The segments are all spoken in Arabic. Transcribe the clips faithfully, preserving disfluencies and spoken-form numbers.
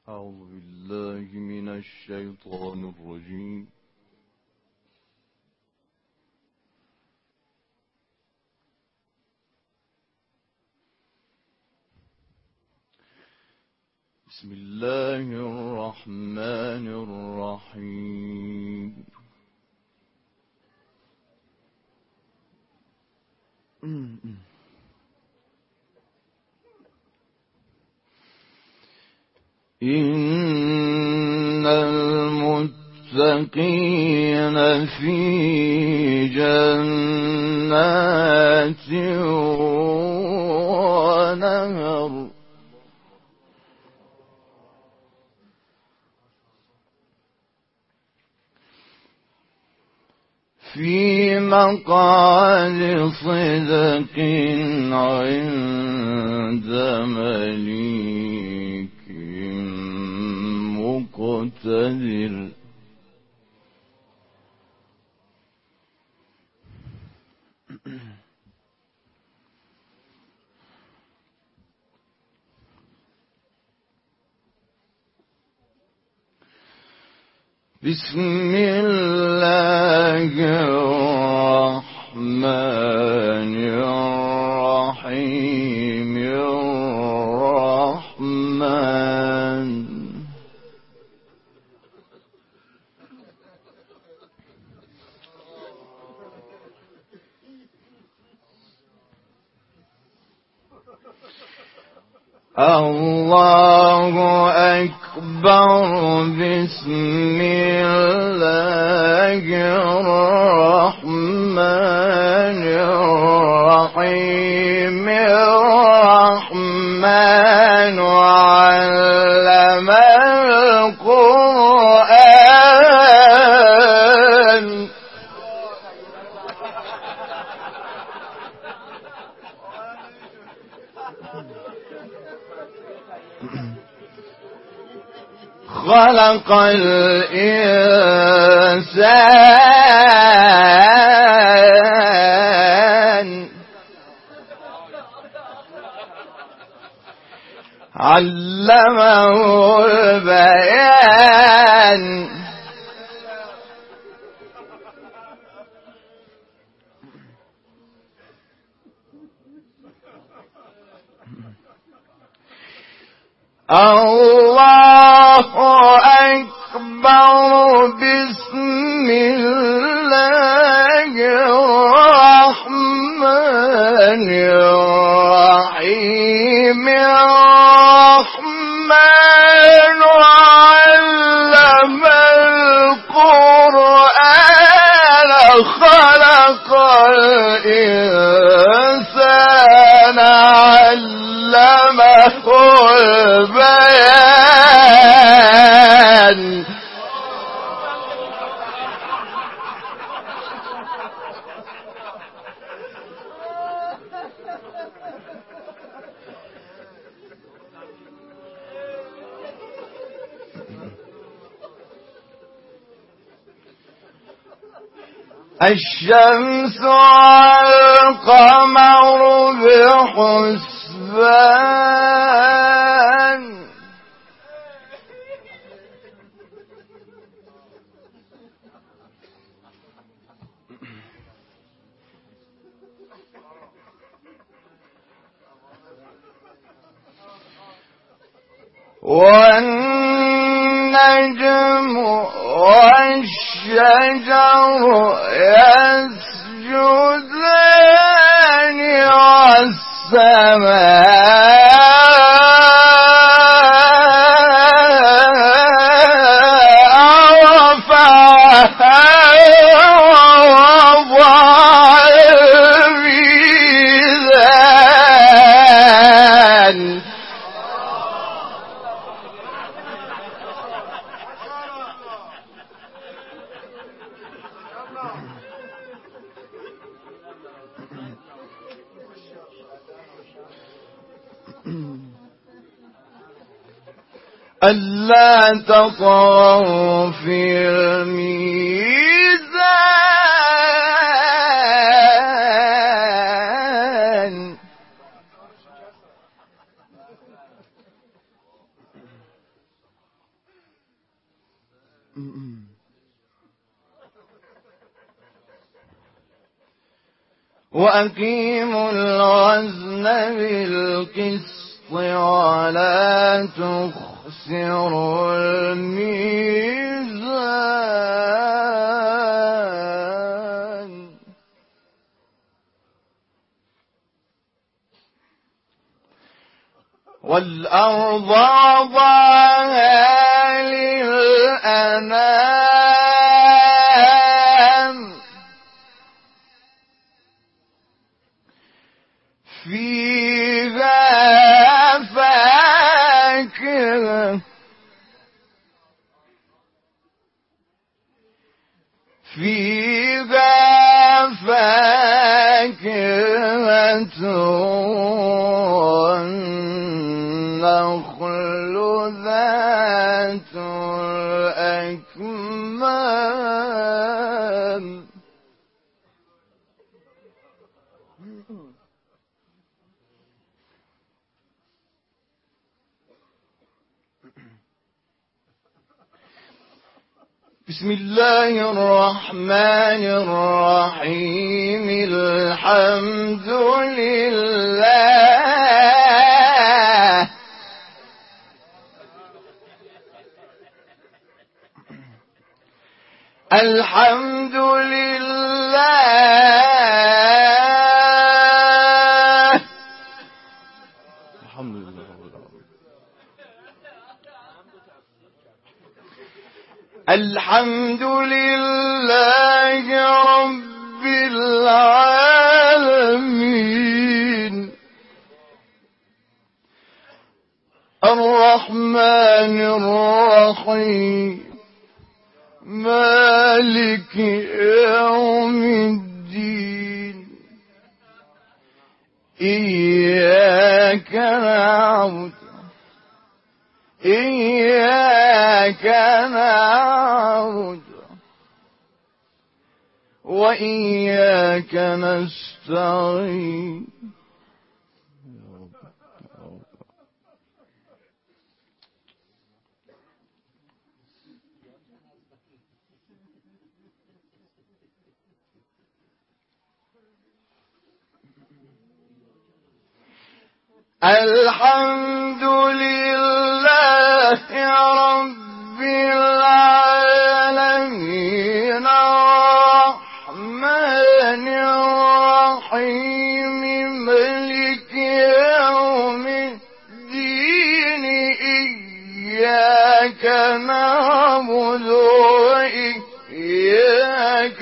أعوذ بالله من الشيطان الرجيم. بسم الله الرحمن الرحيم. إن المتقين في جنات ونهر في مقعد صدق عند مليك مقتدر. بسم الله الرحمن الرحيم. الرحمن الله أكبر. بسم الله الرحمن الرحيم. الرحمن علم القرآن. خلق الإنسان علمه البيان. الله أكبر. بسم الله الرحمن الرحيم. الرحمن علم القرآن. خلق الإنسان علمه البيان. الشمس والقمر بحسبان. والنجم والشجر يسجدان والسماء رفعها ووضع الميزان. ألا تطغوا في الميزان. وأقيموا الوزن بالقسط ولا تخسروا الميزان والأرض وضعها للأنام فيها فاكهة فيها فاكهة والنخل ذات الأكمام بسم الله الرحمن الرحيم الحمد لله الحمد لله الحمد لله الحمد لله رب العالمين الرحمن الرحيم مالك يوم الدين إياك نعبد إياك نعبد وإياك نستعين الحمد لله رب العالمين الرحمن الرحيم مالك يوم الدين إياك نعبد وإياك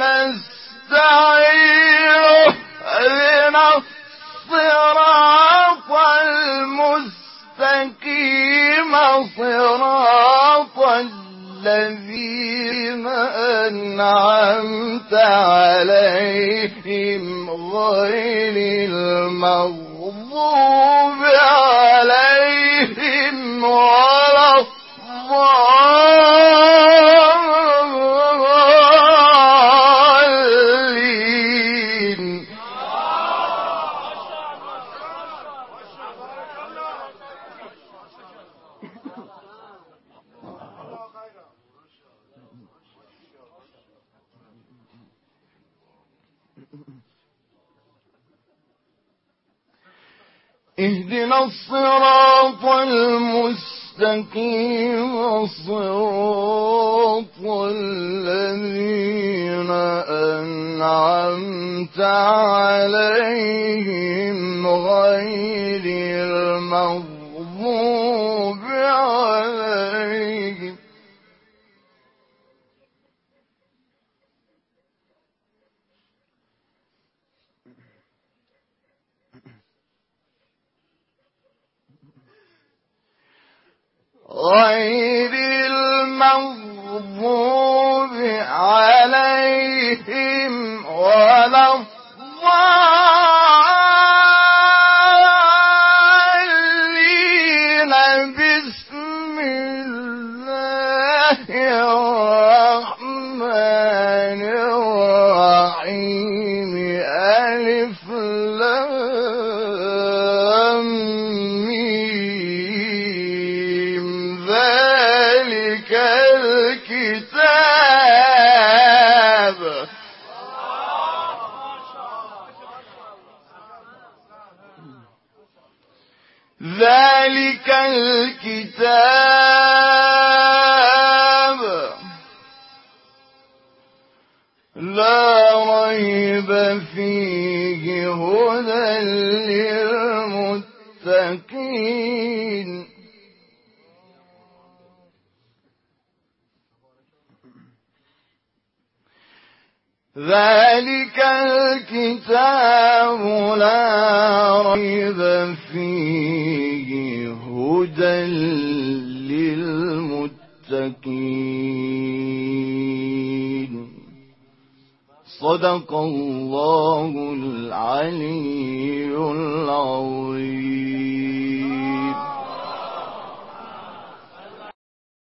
نستعين اهدنا الصراط المستقيم صراط الذين أنعمت عليهم غير المغضوب عليهم ولا الضالين اهدنا الصراط المستقيم صراط الذين أنعمت عليهم غير المغضوب عليهم غير المغضوب عليهم ولا الضالين بسم الله الرحمن الرحيم ألف لام ميم ذلك الكتاب الكتاب ذلك الكتاب لا ريب فيه هدى للمتقين ذلك الكتاب لا ريب فيه هدى للمتقين صدق الله العلي العظيم.